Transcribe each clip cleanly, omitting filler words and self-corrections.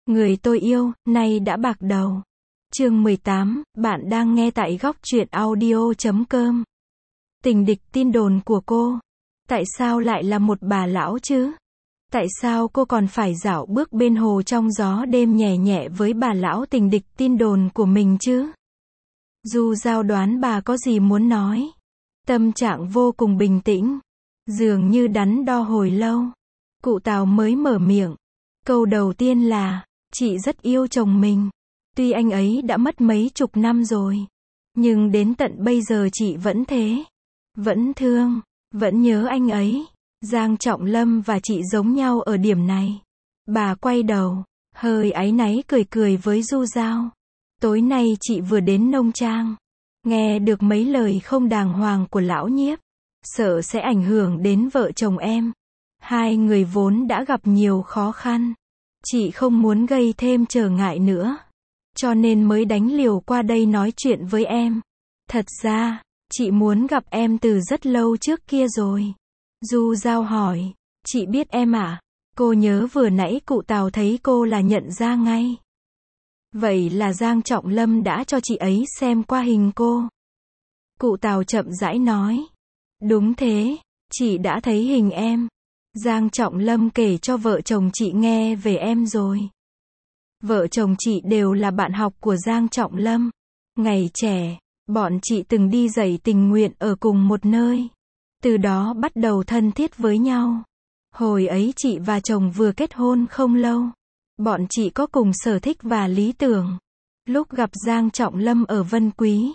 Người tôi yêu, nay đã bạc đầu. Chương 18, bạn đang nghe tại góc truyện audio.com. Tình địch tin đồn của cô. Tại sao lại là một bà lão chứ? Tại sao cô còn phải dạo bước bên hồ trong gió đêm nhẹ nhẹ với bà lão tình địch tin đồn của mình chứ? Du Giao đoán bà có gì muốn nói. Tâm trạng vô cùng bình tĩnh. Dường như đắn đo hồi lâu. Cụ Tào mới mở miệng. Câu đầu tiên là, chị rất yêu chồng mình. Tuy anh ấy đã mất mấy chục năm rồi. Nhưng đến tận bây giờ chị vẫn thế. Vẫn thương, vẫn nhớ anh ấy. Giang Trọng Lâm và chị giống nhau ở điểm này. Bà quay đầu, hơi áy náy cười cười với Du Giao. Tối nay chị vừa đến nông trang. Nghe được mấy lời không đàng hoàng của lão nhiếp. Sợ sẽ ảnh hưởng đến vợ chồng em. Hai người vốn đã gặp nhiều khó khăn. Chị không muốn gây thêm trở ngại nữa. Cho nên mới đánh liều qua đây nói chuyện với em. Thật ra, chị muốn gặp em từ rất lâu trước kia rồi. Du Giao hỏi, chị biết em à? Cô nhớ vừa nãy cụ Tào thấy cô là nhận ra ngay. Vậy là Giang Trọng Lâm đã cho chị ấy xem qua hình cô. Cụ Tào chậm rãi nói. Đúng thế, chị đã thấy hình em. Giang Trọng Lâm kể cho vợ chồng chị nghe về em rồi. Vợ chồng chị đều là bạn học của Giang Trọng Lâm. Ngày trẻ, bọn chị từng đi dạy tình nguyện ở cùng một nơi. Từ đó bắt đầu thân thiết với nhau. Hồi ấy chị và chồng vừa kết hôn không lâu. Bọn chị có cùng sở thích và lý tưởng. Lúc gặp Giang Trọng Lâm ở Vân Quý.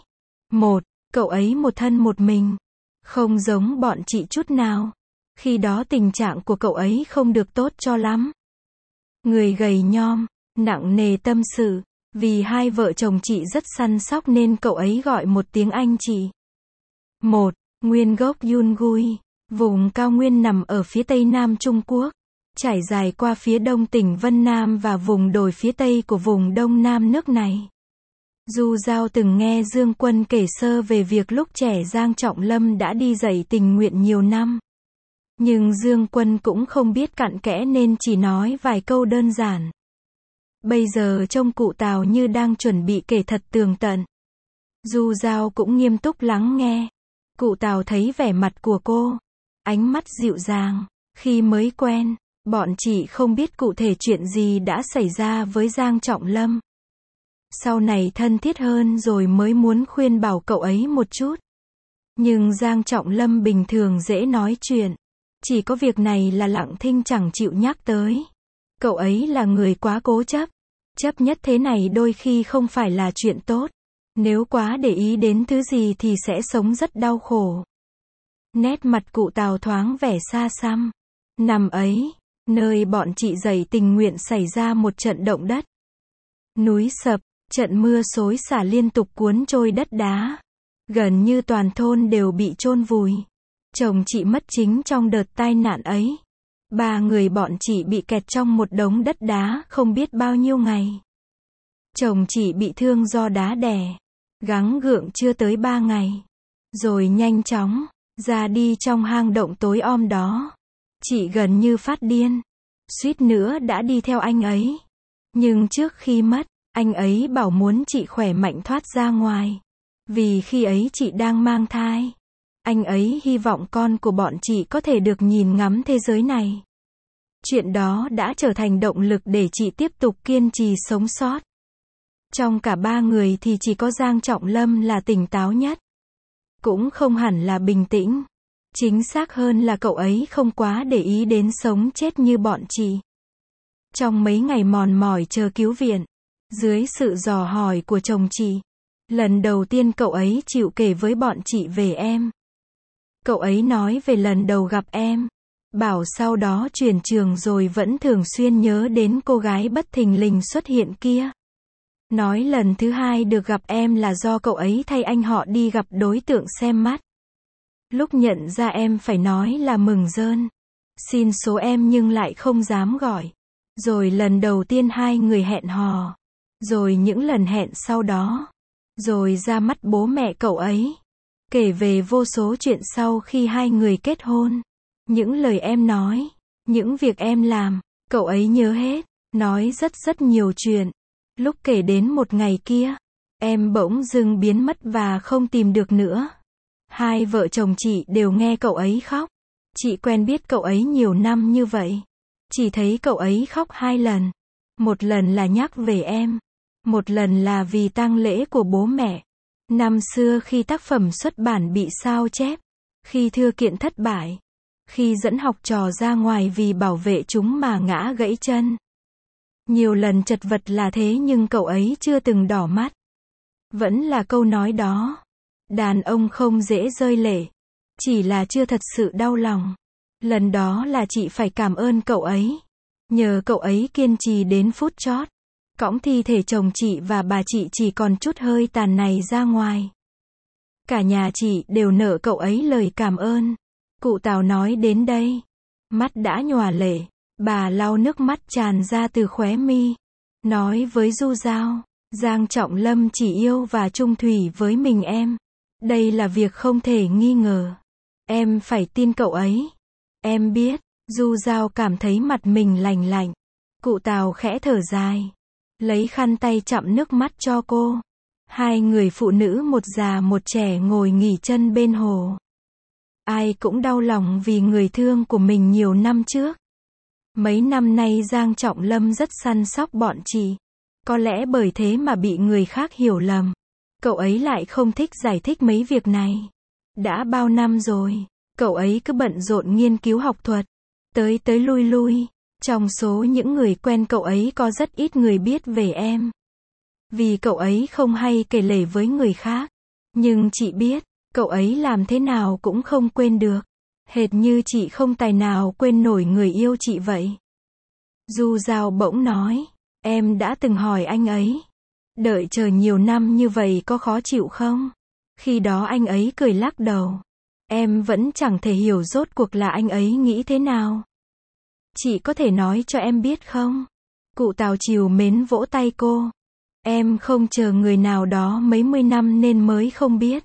Cậu ấy một thân một mình. Không giống bọn chị chút nào. Khi đó tình trạng của cậu ấy không được tốt cho lắm. Người gầy nhom, nặng nề tâm sự. Vì hai vợ chồng chị rất săn sóc nên cậu ấy gọi một tiếng anh chị. Nguyên gốc Yungui. Vùng cao nguyên nằm ở phía tây nam Trung Quốc. Trải dài qua phía đông tỉnh Vân Nam và vùng đồi phía tây của vùng đông nam nước này. Du Giao từng nghe Dương Quân kể sơ về việc lúc trẻ Giang Trọng Lâm đã đi dạy tình nguyện nhiều năm. Nhưng Dương Quân cũng không biết cặn kẽ nên chỉ nói vài câu đơn giản. Bây giờ trông cụ Tào như đang chuẩn bị kể thật tường tận. Du Giao cũng nghiêm túc lắng nghe. Cụ Tào thấy vẻ mặt của cô. Ánh mắt dịu dàng. Khi mới quen, bọn chị không biết cụ thể chuyện gì đã xảy ra với Giang Trọng Lâm. Sau này thân thiết hơn rồi mới muốn khuyên bảo cậu ấy một chút. Nhưng Giang Trọng Lâm bình thường dễ nói chuyện. Chỉ có việc này là lặng thinh chẳng chịu nhắc tới. Cậu ấy là người quá cố chấp. Chấp nhất thế này đôi khi không phải là chuyện tốt. Nếu quá để ý đến thứ gì thì sẽ sống rất đau khổ. Nét mặt cụ Tào thoáng vẻ xa xăm. Năm ấy, nơi bọn chị dạy tình nguyện xảy ra một trận động đất. Núi sập, trận mưa xối xả liên tục cuốn trôi đất đá. Gần như toàn thôn đều bị chôn vùi. Chồng chị mất chính trong đợt tai nạn ấy. 3 người bọn chị bị kẹt trong một đống đất đá không biết bao nhiêu ngày. Chồng chị bị thương do đá đè. Gắng gượng chưa tới 3 ngày. Rồi nhanh chóng ra đi trong hang động tối om đó. Chị gần như phát điên. Suýt nữa đã đi theo anh ấy. Nhưng trước khi mất, anh ấy bảo muốn chị khỏe mạnh thoát ra ngoài. Vì khi ấy chị đang mang thai. Anh ấy hy vọng con của bọn chị có thể được nhìn ngắm thế giới này. Chuyện đó đã trở thành động lực để chị tiếp tục kiên trì sống sót. Trong cả 3 người thì chỉ có Giang Trọng Lâm là tỉnh táo nhất. Cũng không hẳn là bình tĩnh. Chính xác hơn là cậu ấy không quá để ý đến sống chết như bọn chị. Trong mấy ngày mòn mỏi chờ cứu viện, dưới sự dò hỏi của chồng chị, lần đầu tiên cậu ấy chịu kể với bọn chị về em. Cậu ấy nói về lần đầu gặp em. Bảo sau đó chuyển trường rồi vẫn thường xuyên nhớ đến cô gái bất thình lình xuất hiện kia. Nói lần thứ 2 được gặp em là do cậu ấy thay anh họ đi gặp đối tượng xem mắt. Lúc nhận ra em phải nói là mừng rơn. Xin số em nhưng lại không dám gọi. Rồi lần đầu tiên 2 người hẹn hò. Rồi những lần hẹn sau đó. Rồi ra mắt bố mẹ cậu ấy. Kể về vô số chuyện sau khi 2 người kết hôn. Những lời em nói. Những việc em làm. Cậu ấy nhớ hết. nói rất nhiều chuyện. Lúc kể đến một ngày kia, em bỗng dưng biến mất và không tìm được nữa. Hai vợ chồng chị đều nghe cậu ấy khóc. Chị quen biết cậu ấy nhiều năm như vậy. Chỉ thấy cậu ấy khóc 2 lần. Một lần là nhắc về em. Một lần là vì tang lễ của bố mẹ. Năm xưa khi tác phẩm xuất bản bị sao chép. Khi thư kiện thất bại. Khi dẫn học trò ra ngoài vì bảo vệ chúng mà ngã gãy chân. Nhiều lần chật vật là thế nhưng cậu ấy chưa từng đỏ mắt. Vẫn là câu nói đó. Đàn ông không dễ rơi lệ. Chỉ là chưa thật sự đau lòng. Lần đó là chị phải cảm ơn cậu ấy. Nhờ cậu ấy kiên trì đến phút chót. Cõng thi thể chồng chị và bà chị chỉ còn chút hơi tàn này ra ngoài. Cả nhà chị đều nợ cậu ấy lời cảm ơn. Cụ Tào nói đến đây. Mắt đã nhòa lệ. Bà lau nước mắt tràn ra từ khóe mi. Nói với Du Dao. Giang Trọng Lâm chỉ yêu và chung thủy với mình em. Đây là việc không thể nghi ngờ. Em phải tin cậu ấy. Em biết. Du Dao cảm thấy mặt mình lành lạnh. Cụ Tào khẽ thở dài. Lấy khăn tay chặm nước mắt cho cô. Hai người phụ nữ một già một trẻ ngồi nghỉ chân bên hồ. Ai cũng đau lòng vì người thương của mình nhiều năm trước. Mấy năm nay Giang Trọng Lâm rất săn sóc bọn chị. Có lẽ bởi thế mà bị người khác hiểu lầm. Cậu ấy lại không thích giải thích mấy việc này. Đã bao năm rồi, cậu ấy cứ bận rộn nghiên cứu học thuật. Tới lui lui. Trong số những người quen cậu ấy có rất ít người biết về em. Vì cậu ấy không hay kể lể với người khác. Nhưng chị biết, cậu ấy làm thế nào cũng không quên được. Hệt như chị không tài nào quên nổi người yêu chị vậy. Du Dao bỗng nói, em đã từng hỏi anh ấy. Đợi chờ nhiều năm như vậy có khó chịu không? Khi đó anh ấy cười lắc đầu. Em vẫn chẳng thể hiểu rốt cuộc là anh ấy nghĩ thế nào. Chị có thể nói cho em biết không? Cụ Tào trìu mến vỗ tay cô. Em không chờ người nào đó mấy mươi năm nên mới không biết.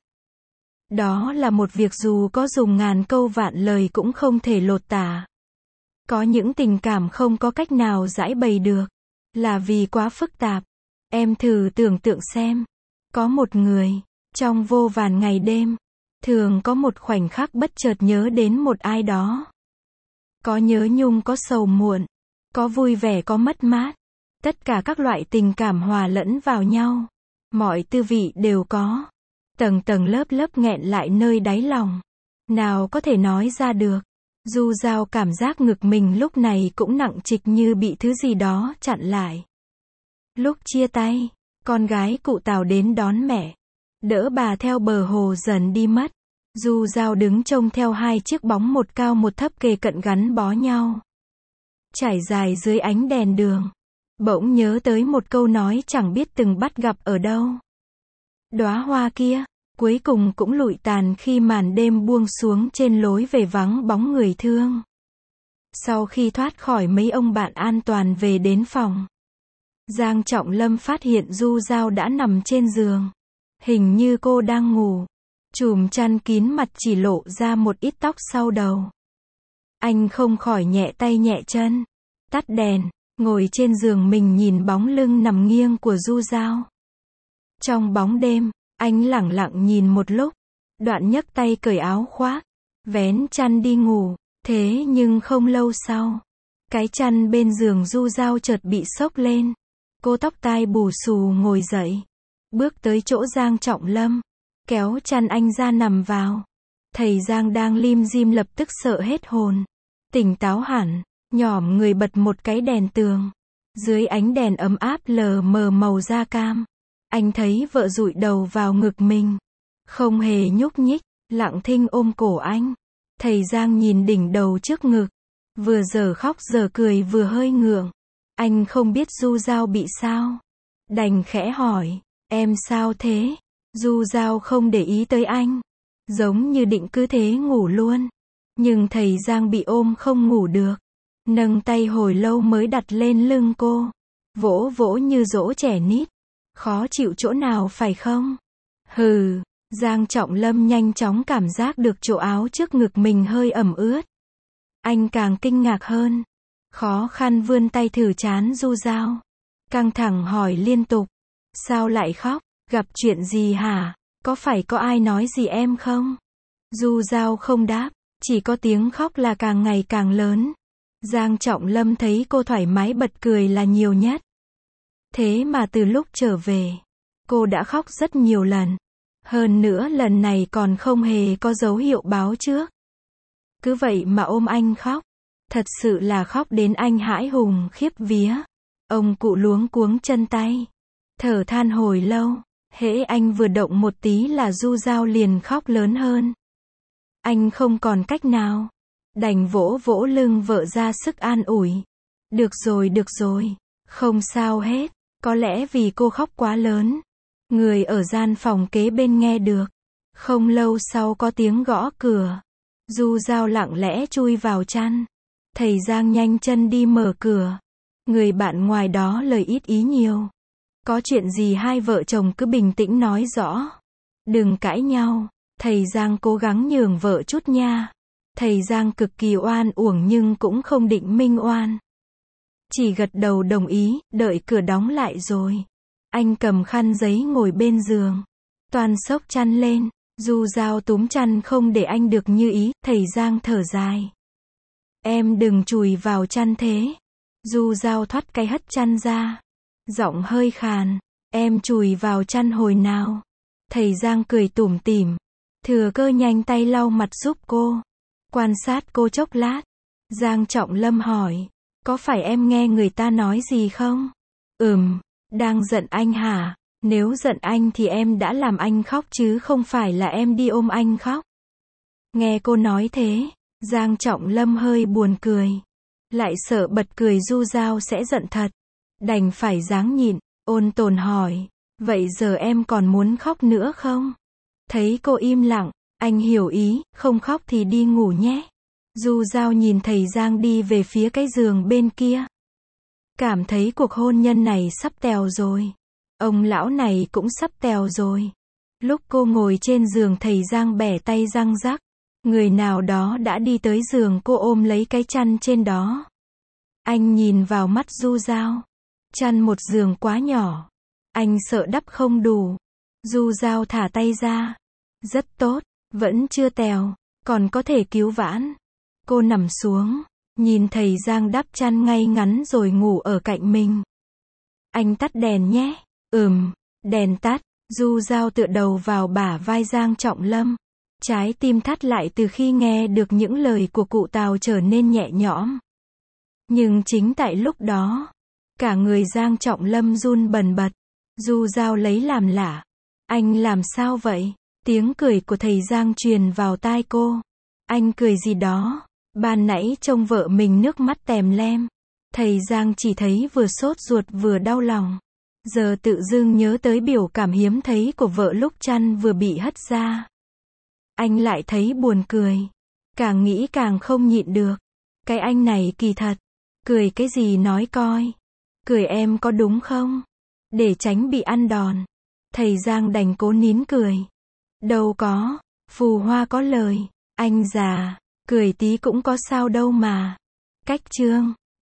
Đó là một việc dù có dùng ngàn câu vạn lời cũng không thể lột tả. Có những tình cảm không có cách nào giải bày được. Là vì quá phức tạp. Em thử tưởng tượng xem. Có một người, trong vô vàn ngày đêm, thường có một khoảnh khắc bất chợt nhớ đến một ai đó. Có nhớ nhung có sầu muộn. Có vui vẻ có mất mát. Tất cả các loại tình cảm hòa lẫn vào nhau. Mọi tư vị đều có. Tầng tầng lớp nghẹn lại nơi đáy lòng. Nào có thể nói ra được. Du Dao cảm giác ngực mình lúc này cũng nặng trịch như bị thứ gì đó chặn lại. Lúc chia tay, con gái cụ Tào đến đón mẹ. Đỡ bà theo bờ hồ dần đi mất. Du Dao đứng trông theo hai chiếc bóng một cao một thấp kề cận gắn bó nhau. Trải dài dưới ánh đèn đường. Bỗng nhớ tới một câu nói chẳng biết từng bắt gặp ở đâu. Đóa hoa kia, cuối cùng cũng lụi tàn khi màn đêm buông xuống trên lối về vắng bóng người thương. Sau khi thoát khỏi mấy ông bạn an toàn về đến phòng, Giang Trọng Lâm phát hiện Du Dao đã nằm trên giường. Hình như cô đang ngủ. Chùm chăn kín mặt chỉ lộ ra một ít tóc sau đầu. Anh không khỏi nhẹ tay nhẹ chân. Tắt đèn, ngồi trên giường mình nhìn bóng lưng nằm nghiêng của Du Dao. Trong bóng đêm, anh lẳng lặng nhìn một lúc. Đoạn nhấc tay cởi áo khoác, vén chăn đi ngủ. Thế nhưng không lâu sau, cái chăn bên giường Du Dao chợt bị xốc lên. Cô tóc tai bù xù ngồi dậy. Bước tới chỗ Giang Trọng Lâm. Kéo chăn anh ra nằm vào. Thầy Giang đang lim dim lập tức sợ hết hồn. Tỉnh táo hẳn, nhỏm người bật một cái đèn tường. Dưới ánh đèn ấm áp lờ mờ màu da cam. Anh thấy vợ dụi đầu vào ngực mình. Không hề nhúc nhích, lặng thinh ôm cổ anh. Thầy Giang nhìn đỉnh đầu trước ngực. Vừa giờ khóc giờ cười vừa hơi ngượng. Anh không biết Du Dao bị sao. Đành khẽ hỏi, em sao thế? Du Dao không để ý tới anh. Giống như định cứ thế ngủ luôn. Nhưng thầy Giang bị ôm không ngủ được. Nâng tay hồi lâu mới đặt lên lưng cô. Vỗ vỗ như dỗ trẻ nít. Khó chịu chỗ nào phải không? Hừ. Giang Trọng Lâm nhanh chóng cảm giác được chỗ áo trước ngực mình hơi ẩm ướt. Anh càng kinh ngạc hơn. Khó khăn vươn tay thử trán Du Dao. Căng thẳng hỏi liên tục. Sao lại khóc? Gặp chuyện gì hả? Có phải có ai nói gì em không? Du Dao không đáp, chỉ có tiếng khóc là càng ngày càng lớn. Giang Trọng Lâm thấy cô thoải mái bật cười là nhiều nhất. Thế mà từ lúc trở về, cô đã khóc rất nhiều lần. Hơn nữa lần này còn không hề có dấu hiệu báo trước. Cứ vậy mà ôm anh khóc. Thật sự là khóc đến anh hãi hùng khiếp vía. Ông cụ luống cuống chân tay. Thở than hồi lâu. Hễ anh vừa động một tí là Du Dao liền khóc lớn hơn. Anh không còn cách nào. Đành vỗ vỗ lưng vợ ra sức an ủi. Được rồi. Không sao hết. Có lẽ vì cô khóc quá lớn. Người ở gian phòng kế bên nghe được. Không lâu sau có tiếng gõ cửa. Du Dao lặng lẽ chui vào chăn. Thầy Giang nhanh chân đi mở cửa. Người bạn ngoài đó lời ít ý nhiều. Có chuyện gì hai vợ chồng cứ bình tĩnh nói rõ. Đừng cãi nhau. Thầy Giang cố gắng nhường vợ chút nha. Thầy Giang cực kỳ oan uổng nhưng cũng không định minh oan. Chỉ gật đầu đồng ý, đợi cửa đóng lại rồi. Anh cầm khăn giấy ngồi bên giường. Toàn xốc chăn lên. Du Dao túm chăn không để anh được như ý. Thầy Giang thở dài. Em đừng chùi vào chăn thế. Du Dao thoát cái hất chăn ra. Giọng hơi khàn. Em chùi vào chăn hồi nào? Thầy Giang cười tủm tỉm. Thừa cơ nhanh tay lau mặt giúp cô. Quan sát cô chốc lát. Giang Trọng Lâm hỏi. Có phải em nghe người ta nói gì không? Đang giận anh hả? Nếu giận anh thì em đã làm anh khóc chứ không phải là em đi ôm anh khóc. Nghe cô nói thế, Giang Trọng Lâm hơi buồn cười. Lại sợ bật cười Du Dao sẽ giận thật. Đành phải ráng nhịn, ôn tồn hỏi. Vậy giờ em còn muốn khóc nữa không? Thấy cô im lặng, anh hiểu ý, không khóc thì đi ngủ nhé. Du Dao nhìn thầy Giang đi về phía cái giường bên kia. Cảm thấy cuộc hôn nhân này sắp tèo rồi. Ông lão này cũng sắp tèo rồi. Lúc cô ngồi trên giường thầy Giang bẻ tay răng rắc. Người nào đó đã đi tới giường cô ôm lấy cái chăn trên đó. Anh nhìn vào mắt Du Dao. Chăn một giường quá nhỏ. Anh sợ đắp không đủ. Du Dao thả tay ra. Rất tốt, vẫn chưa tèo, còn có thể cứu vãn. Cô nằm xuống, nhìn thầy Giang đắp chăn ngay ngắn rồi ngủ ở cạnh mình. Anh tắt đèn nhé. Đèn tắt. Du Dao tựa đầu vào bả vai Giang Trọng Lâm. Trái tim thắt lại từ khi nghe được những lời của cụ Tào trở nên nhẹ nhõm. Nhưng chính tại lúc đó, cả người Giang Trọng Lâm run bần bật. Du Dao lấy làm lạ. Anh làm sao vậy? Tiếng cười của thầy Giang truyền vào tai cô. Anh cười gì đó? Ban nãy trông vợ mình nước mắt tèm lem. Thầy Giang chỉ thấy vừa sốt ruột vừa đau lòng. Giờ tự dưng nhớ tới biểu cảm hiếm thấy của vợ lúc chăn vừa bị hất ra. Anh lại thấy buồn cười. Càng nghĩ càng không nhịn được. Cái anh này kỳ thật. Cười cái gì nói coi. Cười em có đúng không? Để tránh bị ăn đòn. Thầy Giang đành cố nín cười. Đâu có. Phù hoa có lời. Anh già. Cười tí cũng có sao đâu mà. Cách chương.